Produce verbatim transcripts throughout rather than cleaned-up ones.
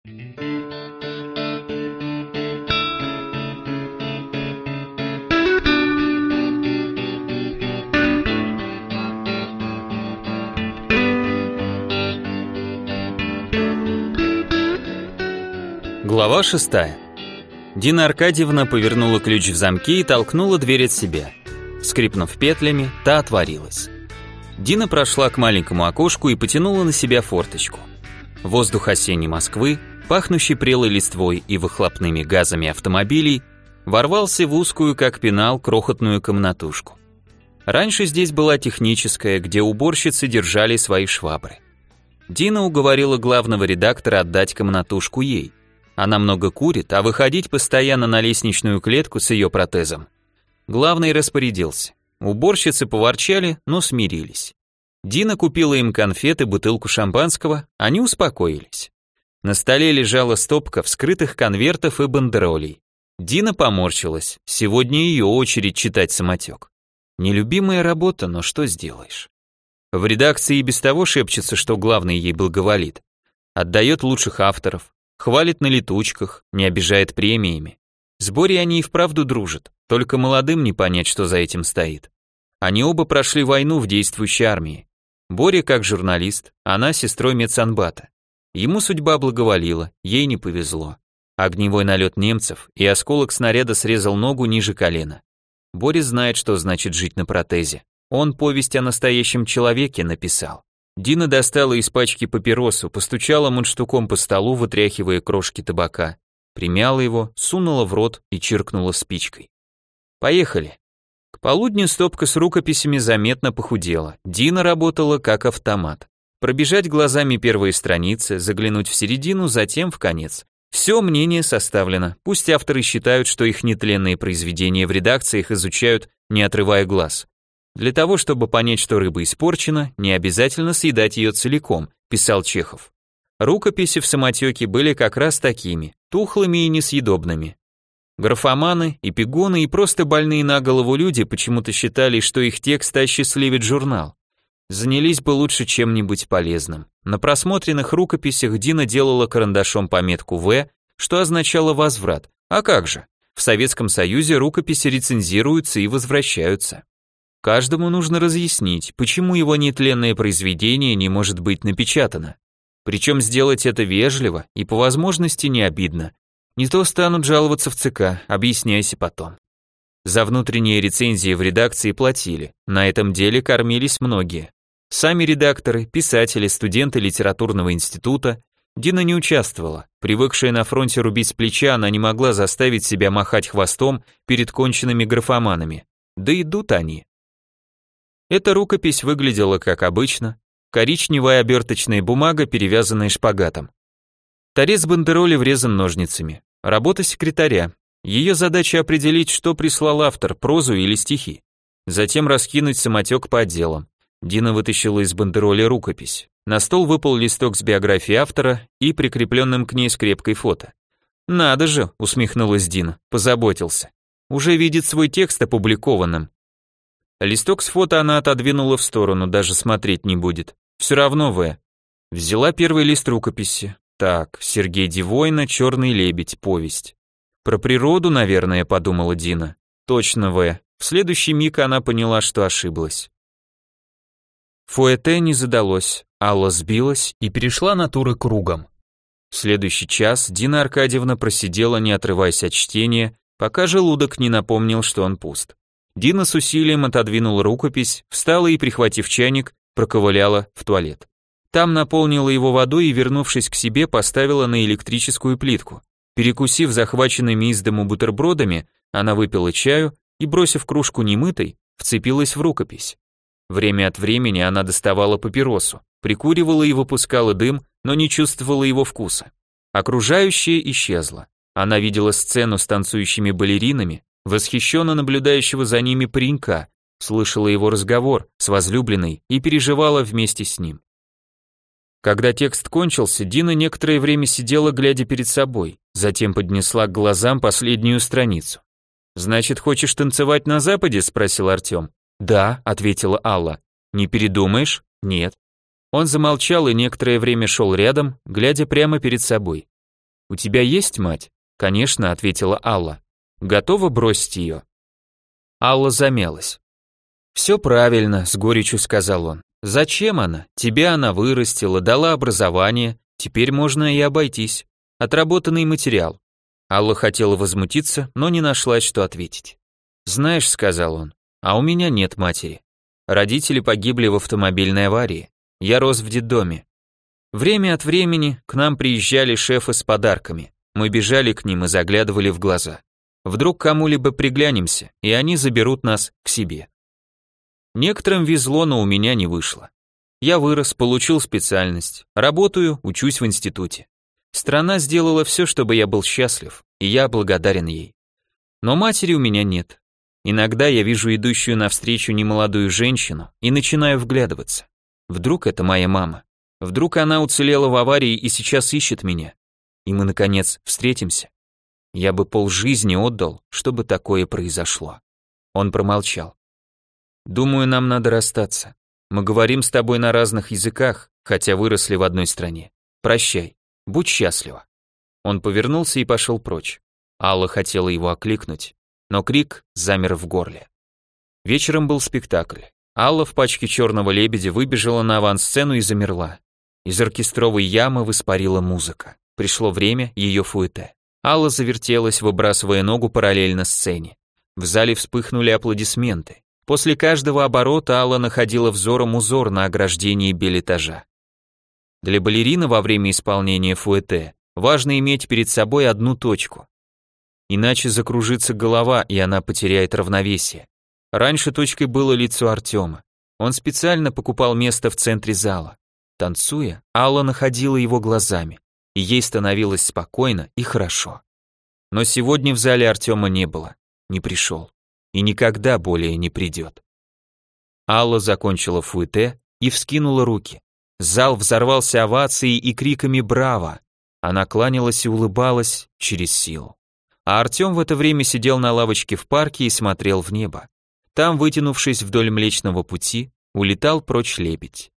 Глава шестая. Дина Аркадьевна повернула ключ в замке и толкнула дверь от себя. Скрипнув петлями, та отворилась. Дина прошла к маленькому окошку и потянула на себя форточку. Воздух осенней Москвы, пахнущий прелой листвой и выхлопными газами автомобилей, ворвался в узкую, как пенал, крохотную комнатушку. Раньше здесь была техническая, где уборщицы держали свои швабры. Дина уговорила главного редактора отдать комнатушку ей. Она много курит, а выходить постоянно на лестничную клетку с ее протезом. Главный распорядился. Уборщицы поворчали, но смирились. Дина купила им конфеты, бутылку шампанского, они успокоились. На столе лежала стопка вскрытых конвертов и бандеролей. Дина поморщилась, сегодня ее очередь читать самотек. Нелюбимая работа, но что сделаешь? В редакции и без того шепчется, что главный ей благоволит. Отдает лучших авторов, хвалит на летучках, не обижает премиями. С Борей они и вправду дружат, только молодым не понять, что за этим стоит. Они оба прошли войну в действующей армии. Боря как журналист, она сестрой медсанбата. Ему судьба благоволила, ей не повезло. Огневой налет немцев, и осколок снаряда срезал ногу ниже колена. Боря знает, что значит жить на протезе. Он повесть о настоящем человеке написал. Дина достала из пачки папиросу, постучала мундштуком по столу, вытряхивая крошки табака. Примяла его, сунула в рот и чиркнула спичкой. Поехали. К полудню стопка с рукописями заметно похудела. Дина работала как автомат. Пробежать глазами первые страницы, заглянуть в середину, затем в конец. Все мнение составлено. Пусть авторы считают, что их нетленные произведения в редакциях изучают, не отрывая глаз. Для того, чтобы понять, что рыба испорчена, не обязательно съедать ее целиком, писал Чехов. Рукописи в самотеке были как раз такими, тухлыми и несъедобными. Графоманы, эпигоны и просто больные на голову люди почему-то считали, что их текст осчастливит журнал. Занялись бы лучше чем-нибудь полезным. На просмотренных рукописях Дина делала карандашом пометку «В», что означало возврат. А как же? В Советском Союзе рукописи рецензируются и возвращаются. Каждому нужно разъяснить, почему его нетленное произведение не может быть напечатано. Причем сделать это вежливо и по возможности не обидно. Не то станут жаловаться в ЦК, объясняйся потом. За внутренние рецензии в редакции платили, на этом деле кормились многие. Сами редакторы, писатели, студенты литературного института. Дина не участвовала, привыкшая на фронте рубить с плеча, она не могла заставить себя махать хвостом перед конченными графоманами. Да идут они. Эта рукопись выглядела как обычно, коричневая оберточная бумага, перевязанная шпагатом. Торец бандероли врезан ножницами. Работа секретаря. Ее задача определить, что прислал автор, прозу или стихи. Затем раскинуть самотек по отделам. Дина вытащила из бандероли рукопись. На стол выпал листок с биографией автора и прикрепленным к ней скрепкой фото. «Надо же», — усмехнулась Дина, позаботился. «Уже видит свой текст опубликованным». Листок с фото она отодвинула в сторону, даже смотреть не будет. Все равно В. Взяла первый лист рукописи. Так, Сергей Девойна, «Черный лебедь», повесть. Про природу, наверное, подумала Дина. Точно В. В следующий миг она поняла, что ошиблась. Фуэте не задалось, Алла сбилась и перешла на туры кругом. В следующий час Дина Аркадьевна просидела, не отрываясь от чтения, пока желудок не напомнил, что он пуст. Дина с усилием отодвинула рукопись, встала и, прихватив чайник, проковыляла в туалет. Там наполнила его водой и, вернувшись к себе, поставила на электрическую плитку. Перекусив захваченными из дому бутербродами, она выпила чаю и, бросив кружку немытой, вцепилась в рукопись. Время от времени она доставала папиросу, прикуривала и выпускала дым, но не чувствовала его вкуса. Окружающее исчезло. Она видела сцену с танцующими балеринами, восхищенно наблюдающего за ними паренька, слышала его разговор с возлюбленной и переживала вместе с ним. Когда текст кончился, Дина некоторое время сидела, глядя перед собой, затем поднесла к глазам последнюю страницу. «Значит, хочешь танцевать на Западе?» – спросил Артем. «Да», – ответила Алла. «Не передумаешь?» «Нет». Он замолчал и некоторое время шел рядом, глядя прямо перед собой. «У тебя есть мать?» «Конечно», — ответила Алла. «Готова бросить ее?» Алла замялась. «Все правильно», — с горечью сказал он. «Зачем она? Тебя она вырастила, дала образование, теперь можно и обойтись. Отработанный материал». Алла хотела возмутиться, но не нашлась, что ответить. «Знаешь», — сказал он, — «а у меня нет матери. Родители погибли в автомобильной аварии. Я рос в детдоме. Время от времени к нам приезжали шефы с подарками. Мы бежали к ним и заглядывали в глаза. Вдруг кому-либо приглянемся, и они заберут нас к себе. Некоторым везло, но у меня не вышло. Я вырос, получил специальность, работаю, учусь в институте. Страна сделала все, чтобы я был счастлив, и я благодарен ей. Но матери у меня нет. Иногда я вижу идущую навстречу немолодую женщину и начинаю вглядываться. Вдруг это моя мама? Вдруг она уцелела в аварии и сейчас ищет меня? И мы, наконец, встретимся? Я бы полжизни отдал, чтобы такое произошло». Он промолчал. «Думаю, нам надо расстаться. Мы говорим с тобой на разных языках, хотя выросли в одной стране. Прощай, будь счастлива». Он повернулся и пошел прочь. Алла хотела его окликнуть, но крик замер в горле. Вечером был спектакль. Алла в пачке черного лебедя выбежала на авансцену и замерла. Из оркестровой ямы воспарила музыка. Пришло время ее фуэте. Алла завертелась, выбрасывая ногу параллельно сцене. В зале вспыхнули аплодисменты. После каждого оборота Алла находила взором узор на ограждении бельэтажа. Для балерины во время исполнения фуэте важно иметь перед собой одну точку. Иначе закружится голова, и она потеряет равновесие. Раньше точкой было лицо Артема. Он специально покупал место в центре зала. Танцуя, Алла находила его глазами, и ей становилось спокойно и хорошо. Но сегодня в зале Артема не было, не пришел, и никогда более не придет. Алла закончила фуэте и вскинула руки. Зал взорвался овацией и криками «Браво!». Она кланялась и улыбалась через силу. А Артем в это время сидел на лавочке в парке и смотрел в небо. Там, вытянувшись вдоль Млечного Пути, улетал прочь лебедь.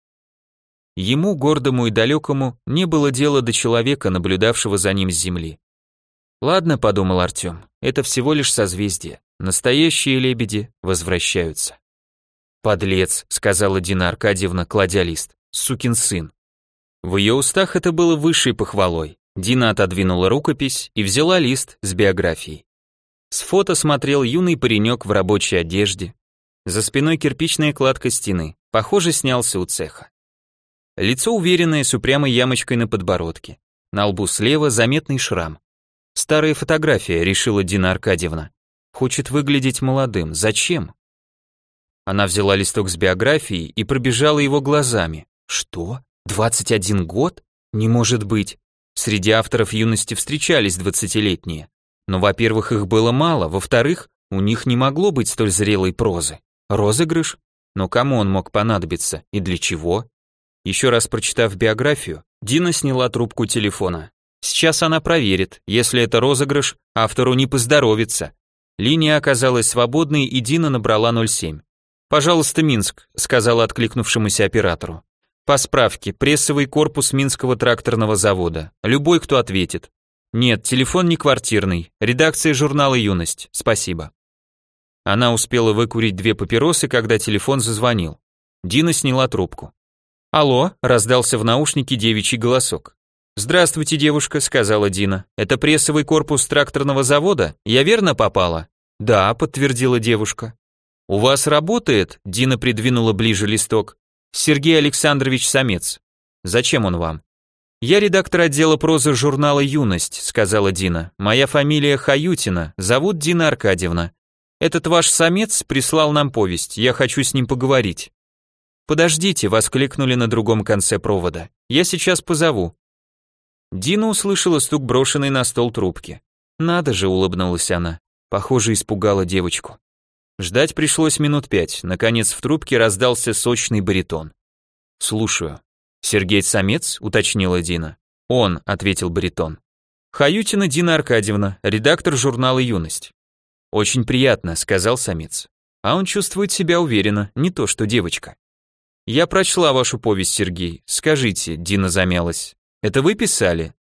Ему, гордому и далекому, не было дела до человека, наблюдавшего за ним с земли. «Ладно», — подумал Артем, — «это всего лишь созвездие. Настоящие лебеди возвращаются». «Подлец», — сказала Дина Аркадьевна, кладя лист, — «сукин сын». В ее устах это было высшей похвалой. Дина отодвинула рукопись и взяла лист с биографией. С фото смотрел юный паренек в рабочей одежде. За спиной кирпичная кладка стены, похоже, снялся у цеха. Лицо уверенное, с упрямой ямочкой на подбородке. На лбу слева заметный шрам. Старая фотография, решила Дина Аркадьевна. Хочет выглядеть молодым. Зачем? Она взяла листок с биографией и пробежала его глазами. Что? двадцать один год? Не может быть. Среди авторов юности встречались двадцатилетние. Но, во-первых, их было мало, во-вторых, у них не могло быть столь зрелой прозы. Розыгрыш? Но кому он мог понадобиться и для чего? Еще раз прочитав биографию, Дина сняла трубку телефона. Сейчас она проверит, если это розыгрыш, автору не поздоровится. Линия оказалась свободной, и Дина набрала ноль семь. «Пожалуйста, Минск», — сказала откликнувшемуся оператору. «По справке, прессовый корпус Минского тракторного завода. Любой, кто ответит». «Нет, телефон не квартирный. Редакция журнала «Юность». Спасибо». Она успела выкурить две папиросы, когда телефон зазвонил. Дина сняла трубку. «Алло», — раздался в наушнике девичий голосок. «Здравствуйте, девушка», — сказала Дина. «Это прессовый корпус тракторного завода? Я верно попала?» «Да», — подтвердила девушка. «У вас работает?» — Дина придвинула ближе листок. «Сергей Александрович Самец. Зачем он вам?» «Я редактор отдела прозы журнала «Юность», — сказала Дина. «Моя фамилия Хаютина, зовут Дина Аркадьевна. Этот ваш самец прислал нам повесть, я хочу с ним поговорить». «Подождите», — воскликнули на другом конце провода. «Я сейчас позову». Дина услышала стук брошенной на стол трубки. «Надо же», — улыбнулась она. Похоже, испугала девочку. Ждать пришлось минут пять. Наконец в трубке раздался сочный баритон. «Слушаю». «Сергей Самец?» — уточнила Дина. «Он», — ответил баритон. «Хаютина Дина Аркадьевна, редактор журнала «Юность». «Очень приятно», — сказал Самец. А он чувствует себя уверенно, не то что девочка. «Я прочла вашу повесть, Сергей. Скажите», — Дина замялась. «Это вы писали?»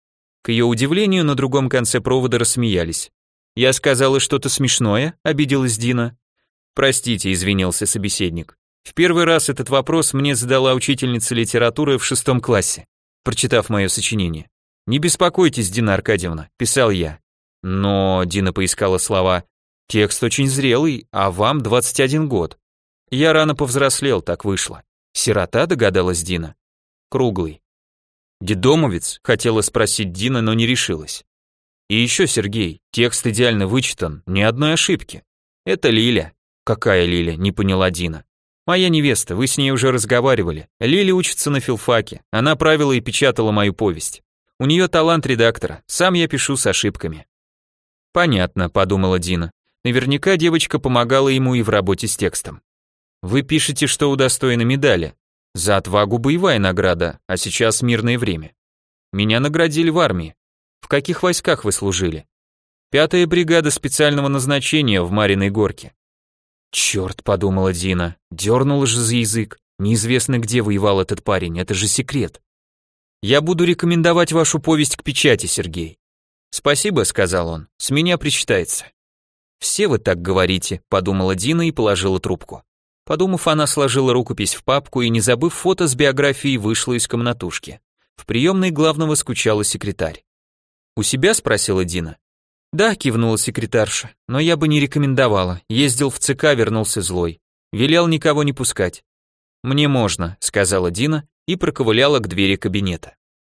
К ее удивлению, на другом конце провода рассмеялись. «Я сказала что-то смешное?» – обиделась Дина. «Простите», – извинился собеседник. «В первый раз этот вопрос мне задала учительница литературы в шестом классе, прочитав мое сочинение. «Не беспокойтесь, Дина Аркадьевна», – писал я. «Но», – Дина поискала слова, – «текст очень зрелый, а вам двадцать один год». «Я рано повзрослел, так вышло». «Сирота», – догадалась Дина. «Круглый». «Дедомовец?» – хотела спросить Дина, но не решилась. «И еще, Сергей, текст идеально вычитан, ни одной ошибки. Это Лиля». «Какая Лиля?» – не поняла Дина. «Моя невеста, вы с ней уже разговаривали. Лиля учится на филфаке, она правила и печатала мою повесть. У нее талант редактора, сам я пишу с ошибками». «Понятно», – подумала Дина. Наверняка девочка помогала ему и в работе с текстом. «Вы пишете, что удостоены медали. За отвагу боевая награда, а сейчас мирное время. Меня наградили в армии. В каких войсках вы служили?» «Пятая бригада специального назначения в Мариной Горке». «Черт», — подумала Дина, дернула же за язык. Неизвестно, где воевал этот парень, это же секрет. «Я буду рекомендовать вашу повесть к печати, Сергей». «Спасибо», — сказал он, — «с меня причитается». «Все вы так говорите», — подумала Дина и положила трубку. Подумав, она сложила рукопись в папку и, не забыв фото с биографией, вышла из комнатушки. В приемной главного скучала секретарь. «У себя?» — спросила Дина. «Да», — кивнула секретарша, — «но я бы не рекомендовала. Ездил в ЦК, вернулся злой. Велел никого не пускать». «Мне можно», — сказала Дина и проковыляла к двери кабинета.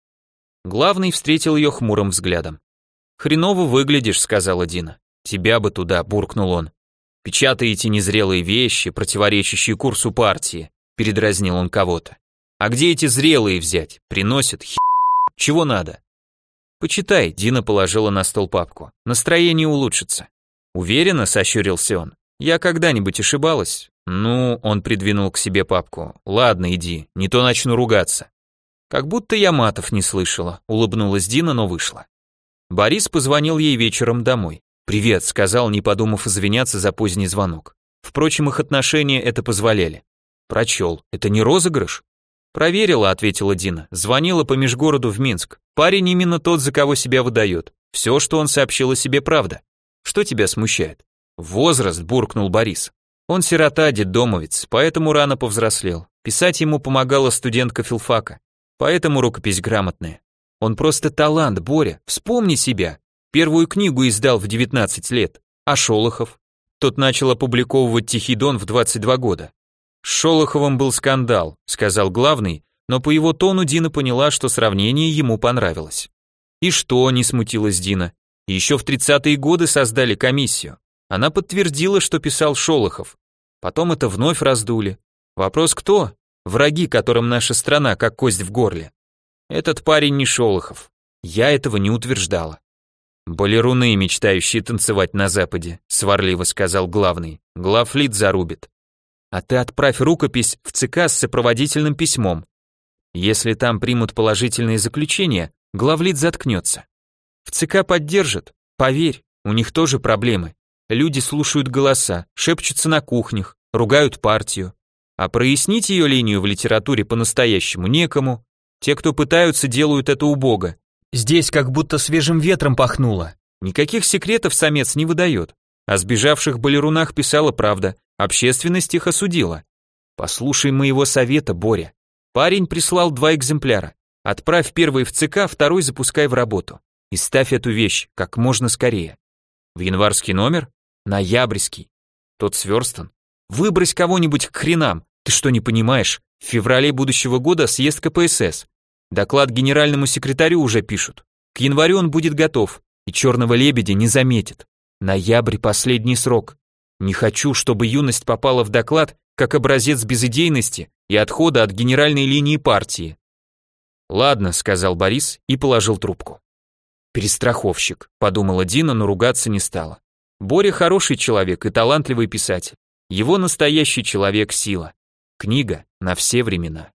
Главный встретил ее хмурым взглядом. «Хреново выглядишь», — сказала Дина. «Тебя бы туда», — буркнул он. «Печатаете незрелые вещи, противоречащие курсу партии», — передразнил он кого-то. «А где эти зрелые взять? Приносят хи... Чего надо?» «Почитай», — Дина положила на стол папку. «Настроение улучшится». «Уверенно?» — сощурился он. «Я когда-нибудь ошибалась?» «Ну...» — он придвинул к себе папку. «Ладно, иди, не то начну ругаться». «Как будто я матов не слышала», — улыбнулась Дина, но вышла. Борис позвонил ей вечером домой. «Привет», — сказал, не подумав извиняться за поздний звонок. Впрочем, их отношения это позволяли. «Прочел. Это не розыгрыш?» «Проверила», — ответила Дина. «Звонила по межгороду в Минск. Парень именно тот, за кого себя выдает. Все, что он сообщил о себе, правда. Что тебя смущает?» «Возраст», — буркнул Борис. «Он сирота, детдомовец, поэтому рано повзрослел. Писать ему помогала студентка филфака. Поэтому рукопись грамотная. Он просто талант, Боря. Вспомни себя. Первую книгу издал в девятнадцать лет. А Шолохов? Тот начал опубликовывать «Тихий Дон» в двадцать два года. «С Шолоховым был скандал», — сказал главный, но по его тону Дина поняла, что сравнение ему понравилось. «И что?» — не смутилась Дина. «Еще в тридцатые годы создали комиссию. Она подтвердила, что писал Шолохов. Потом это вновь раздули. Вопрос кто? Враги, которым наша страна как кость в горле. Этот парень не Шолохов. Я этого не утверждала». «Балеруны, мечтающие танцевать на Западе», — сварливо сказал главный. «Главлит зарубит. А ты отправь рукопись в ЦК с сопроводительным письмом. Если там примут положительные заключения, главлит заткнется. В ЦК поддержат, поверь, у них тоже проблемы. Люди слушают голоса, шепчутся на кухнях, ругают партию. А прояснить ее линию в литературе по-настоящему некому. Те, кто пытаются, делают это убого. Здесь как будто свежим ветром пахнуло. Никаких секретов самец не выдает. О сбежавших балерунах писала правда, общественность их осудила. Послушай моего совета, Боря. Парень прислал два экземпляра. Отправь первый в ЦК, второй запускай в работу. И ставь эту вещь как можно скорее. В январский номер? Ноябрьский. Тот сверстан. Выбрось кого-нибудь к хренам. Ты что, не понимаешь? В феврале будущего года съезд ка пэ эс эс. Доклад генеральному секретарю уже пишут. К январю он будет готов, и черного лебедя не заметит. Ноябрь – последний срок. Не хочу, чтобы юность попала в доклад как образец безидейности и отхода от генеральной линии партии. «Ладно», – сказал Борис и положил трубку. «Перестраховщик», – подумала Дина, но ругаться не стала. Боря хороший человек и талантливый писатель. Его настоящий человек – сила. Книга на все времена.